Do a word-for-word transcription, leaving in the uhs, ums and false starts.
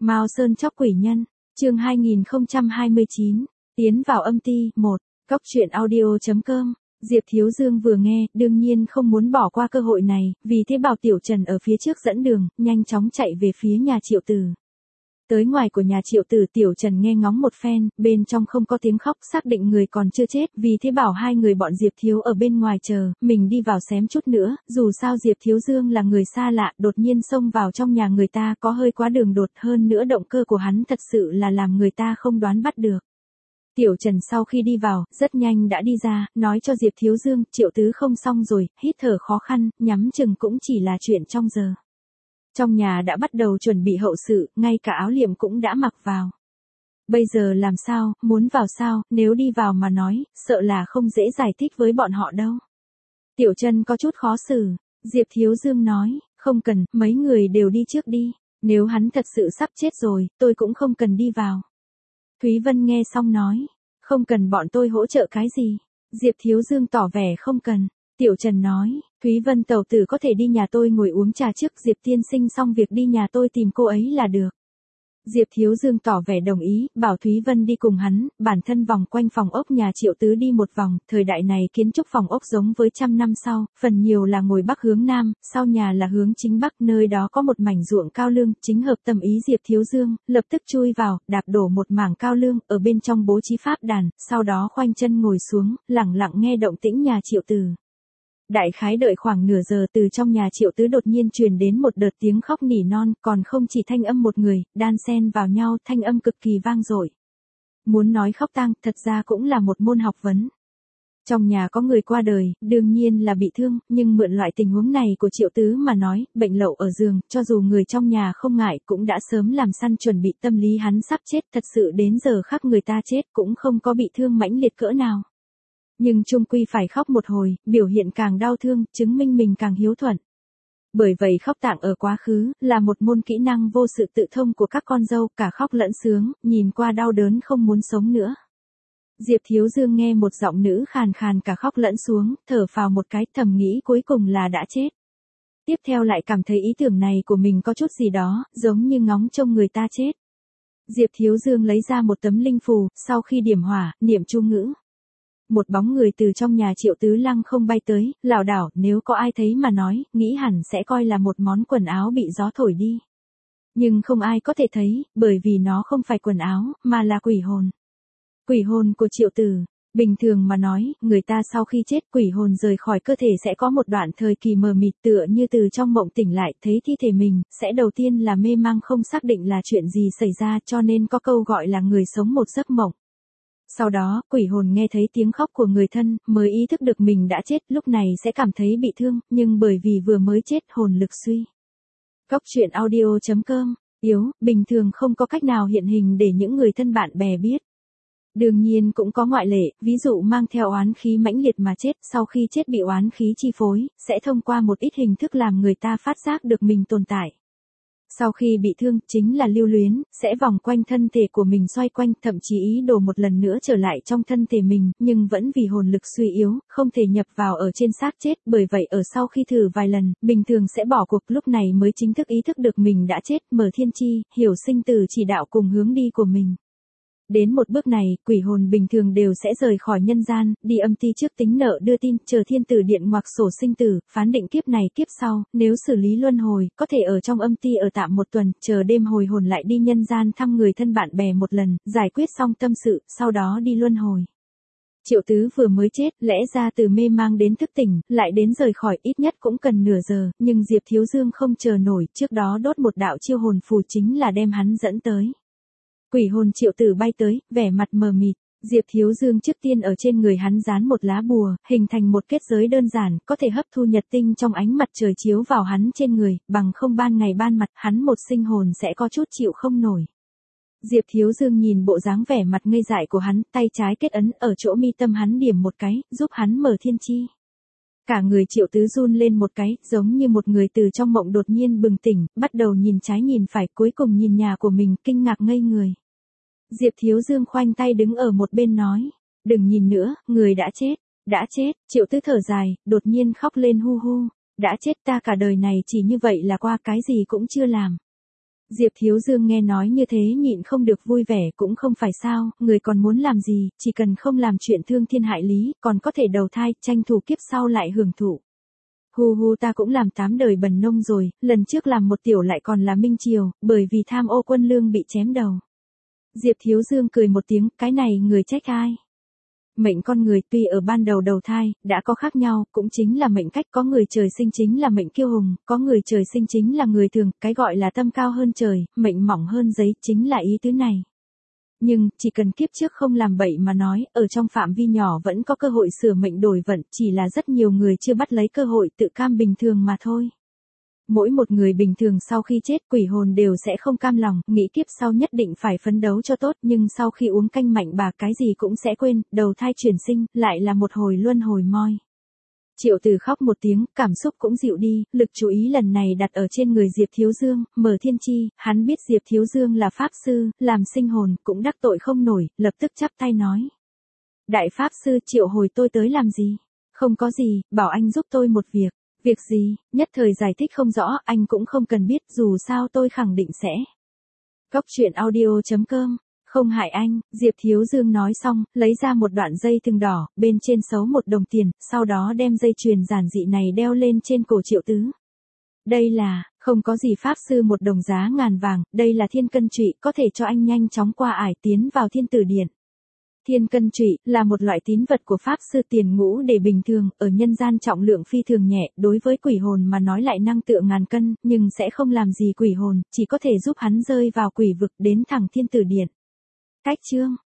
Mao Sơn chóc quỷ nhân, chương hai nghìn không trăm hai mươi chín, tiến vào âm ti, một, Cóc truyện audio chấm com. Diệp Thiếu Dương vừa nghe, đương nhiên không muốn bỏ qua cơ hội này, vì thế bảo Tiểu Trần ở phía trước dẫn đường, nhanh chóng chạy về phía nhà Triệu Tử. Tới ngoài của nhà Triệu Tử, Tiểu Trần nghe ngóng một phen, bên trong không có tiếng khóc, xác định người còn chưa chết, vì thế bảo hai người bọn Diệp Thiếu ở bên ngoài chờ, mình đi vào xém chút nữa, dù sao Diệp Thiếu Dương là người xa lạ, đột nhiên xông vào trong nhà người ta có hơi quá đường đột, hơn nữa động cơ của hắn thật sự là làm người ta không đoán bắt được. Tiểu Trần sau khi đi vào, rất nhanh đã đi ra, nói cho Diệp Thiếu Dương, Triệu Tứ không xong rồi, hít thở khó khăn, nhắm chừng cũng chỉ là chuyện trong giờ. Trong nhà đã bắt đầu chuẩn bị hậu sự, ngay cả áo liệm cũng đã mặc vào. Bây giờ làm sao, muốn vào sao, nếu đi vào mà nói, sợ là không dễ giải thích với bọn họ đâu. Tiểu Trần có chút khó xử, Diệp Thiếu Dương nói, không cần, mấy người đều đi trước đi, nếu hắn thật sự sắp chết rồi, tôi cũng không cần đi vào. Thúy Vân nghe xong nói, không cần bọn tôi hỗ trợ cái gì. Diệp Thiếu Dương tỏ vẻ không cần. Tiểu Trần nói, Thúy Vân tẩu tử có thể đi nhà tôi ngồi uống trà trước, Diệp tiên sinh xong việc đi nhà tôi tìm cô ấy là được. Diệp Thiếu Dương tỏ vẻ đồng ý, bảo Thúy Vân đi cùng hắn, bản thân vòng quanh phòng ốc nhà Triệu Tứ đi một vòng, thời đại này kiến trúc phòng ốc giống với trăm năm sau, phần nhiều là ngồi bắc hướng nam, sau nhà là hướng chính bắc, nơi đó có một mảnh ruộng cao lương, chính hợp tâm ý Diệp Thiếu Dương, lập tức chui vào, đạp đổ một mảng cao lương, ở bên trong bố trí pháp đàn, sau đó khoanh chân ngồi xuống, lặng lặng nghe động tĩnh nhà Triệu Tử. Đại khái đợi khoảng nửa giờ, từ trong nhà Triệu Tứ đột nhiên truyền đến một đợt tiếng khóc nỉ non, còn không chỉ thanh âm một người, đan xen vào nhau, thanh âm cực kỳ vang dội. Muốn nói khóc tang, thật ra cũng là một môn học vấn. Trong nhà có người qua đời, đương nhiên là bị thương, nhưng mượn loại tình huống này của Triệu Tứ mà nói, bệnh lậu ở giường, cho dù người trong nhà không ngại, cũng đã sớm làm săn chuẩn bị tâm lý hắn sắp chết, thật sự đến giờ khắc người ta chết cũng không có bị thương mãnh liệt cỡ nào. Nhưng chung quy phải khóc một hồi, biểu hiện càng đau thương, chứng minh mình càng hiếu thuận. Bởi vậy khóc tang ở quá khứ, là một môn kỹ năng vô sự tự thông của các con dâu, cả khóc lẫn sướng, nhìn qua đau đớn không muốn sống nữa. Diệp Thiếu Dương nghe một giọng nữ khàn khàn cả khóc lẫn xuống, thở phào một cái, thầm nghĩ cuối cùng là đã chết. Tiếp theo lại cảm thấy ý tưởng này của mình có chút gì đó, giống như ngóng trông người ta chết. Diệp Thiếu Dương lấy ra một tấm linh phù, sau khi điểm hỏa, niệm chú ngữ. Một bóng người từ trong nhà Triệu Tứ lăng không bay tới, lảo đảo, nếu có ai thấy mà nói, nghĩ hẳn sẽ coi là một món quần áo bị gió thổi đi. Nhưng không ai có thể thấy, bởi vì nó không phải quần áo, mà là quỷ hồn. Quỷ hồn của Triệu Tử. Bình thường mà nói, người ta sau khi chết, quỷ hồn rời khỏi cơ thể sẽ có một đoạn thời kỳ mờ mịt, tựa như từ trong mộng tỉnh lại, thấy thi thể mình, sẽ đầu tiên là mê mang không xác định là chuyện gì xảy ra, cho nên có câu gọi là người sống một giấc mộng. Sau đó, quỷ hồn nghe thấy tiếng khóc của người thân, mới ý thức được mình đã chết, lúc này sẽ cảm thấy bị thương, nhưng bởi vì vừa mới chết, hồn lực suy. Cóc truyện audio chấm com, yếu, bình thường không có cách nào hiện hình để những người thân bạn bè biết. Đương nhiên cũng có ngoại lệ, ví dụ mang theo oán khí mãnh liệt mà chết, sau khi chết bị oán khí chi phối, sẽ thông qua một ít hình thức làm người ta phát giác được mình tồn tại. Sau khi bị thương, chính là lưu luyến, sẽ vòng quanh thân thể của mình xoay quanh, thậm chí ý đồ một lần nữa trở lại trong thân thể mình, nhưng vẫn vì hồn lực suy yếu, không thể nhập vào ở trên xác chết, bởi vậy ở sau khi thử vài lần, bình thường sẽ bỏ cuộc, lúc này mới chính thức ý thức được mình đã chết, mở thiên chi, hiểu sinh tử chỉ đạo cùng hướng đi của mình. Đến một bước này, quỷ hồn bình thường đều sẽ rời khỏi nhân gian, đi âm ti trước tính nợ đưa tin, chờ thiên tử điện ngoặc sổ sinh tử, phán định kiếp này kiếp sau, nếu xử lý luân hồi, có thể ở trong âm ti ở tạm một tuần, chờ đêm hồi hồn lại đi nhân gian thăm người thân bạn bè một lần, giải quyết xong tâm sự, sau đó đi luân hồi. Triệu Tứ vừa mới chết, lẽ ra từ mê mang đến thức tỉnh, lại đến rời khỏi ít nhất cũng cần nửa giờ, nhưng Diệp Thiếu Dương không chờ nổi, trước đó đốt một đạo chiêu hồn phù chính là đem hắn dẫn tới. Quỷ hồn Triệu Tử bay tới, vẻ mặt mờ mịt, Diệp Thiếu Dương trước tiên ở trên người hắn dán một lá bùa, hình thành một kết giới đơn giản, có thể hấp thu nhật tinh trong ánh mặt trời chiếu vào hắn trên người, bằng không ban ngày ban mặt, hắn một sinh hồn sẽ có chút chịu không nổi. Diệp Thiếu Dương nhìn bộ dáng vẻ mặt ngây dại của hắn, tay trái kết ấn ở chỗ mi tâm hắn điểm một cái, giúp hắn mở thiên chi. Cả người Triệu Tứ run lên một cái, giống như một người từ trong mộng đột nhiên bừng tỉnh, bắt đầu nhìn trái nhìn phải, cuối cùng nhìn nhà của mình, kinh ngạc ngây người. Diệp Thiếu Dương khoanh tay đứng ở một bên nói, đừng nhìn nữa, người đã chết, đã chết, Triệu Tứ thở dài, đột nhiên khóc lên hu hu, đã chết, ta cả đời này chỉ như vậy là qua, cái gì cũng chưa làm. Diệp Thiếu Dương nghe nói như thế nhịn không được vui vẻ, cũng không phải sao, người còn muốn làm gì, chỉ cần không làm chuyện thương thiên hại lý, còn có thể đầu thai, tranh thủ kiếp sau lại hưởng thụ. Hu hu, ta cũng làm tám đời bần nông rồi, lần trước làm một tiểu lại còn là Minh Triều, bởi vì tham ô quân lương bị chém đầu. Diệp Thiếu Dương cười một tiếng, cái này người trách ai? Mệnh con người tuy ở ban đầu đầu thai, đã có khác nhau, cũng chính là mệnh cách, có người trời sinh chính là mệnh kiêu hùng, có người trời sinh chính là người thường, cái gọi là tâm cao hơn trời, mệnh mỏng hơn giấy, chính là ý tứ này. Nhưng, chỉ cần kiếp trước không làm bậy mà nói, ở trong phạm vi nhỏ vẫn có cơ hội sửa mệnh đổi vận, chỉ là rất nhiều người chưa bắt lấy cơ hội tự cam bình thường mà thôi. Mỗi một người bình thường sau khi chết quỷ hồn đều sẽ không cam lòng, nghĩ kiếp sau nhất định phải phấn đấu cho tốt, nhưng sau khi uống canh mạnh bà cái gì cũng sẽ quên, đầu thai chuyển sinh, lại là một hồi luân hồi moi. Triệu Tử khóc một tiếng, cảm xúc cũng dịu đi, lực chú ý lần này đặt ở trên người Diệp Thiếu Dương, Mở Thiên Chi, hắn biết Diệp Thiếu Dương là pháp sư, làm sinh hồn, cũng đắc tội không nổi, lập tức chắp tay nói. Đại pháp sư triệu hồi tôi tới làm gì? Không có gì, bảo anh giúp tôi một việc. Việc gì, nhất thời giải thích không rõ, anh cũng không cần biết, dù sao tôi khẳng định sẽ. Góc truyện audio chấm com, không hại anh, Diệp Thiếu Dương nói xong, lấy ra một đoạn dây thừng đỏ, bên trên xấu một đồng tiền, sau đó đem dây chuyền giản dị này đeo lên trên cổ Triệu Tứ. Đây là, không có gì pháp sư một đồng giá ngàn vàng, đây là thiên cân trụy, có thể cho anh nhanh chóng qua ải tiến vào thiên tử điện. Thiên cân trụy là một loại tín vật của pháp sư tiền ngũ để bình thường, ở nhân gian trọng lượng phi thường nhẹ, đối với quỷ hồn mà nói lại năng tựa ngàn cân, nhưng sẽ không làm gì quỷ hồn, chỉ có thể giúp hắn rơi vào quỷ vực đến thẳng thiên tử điện. Cách chương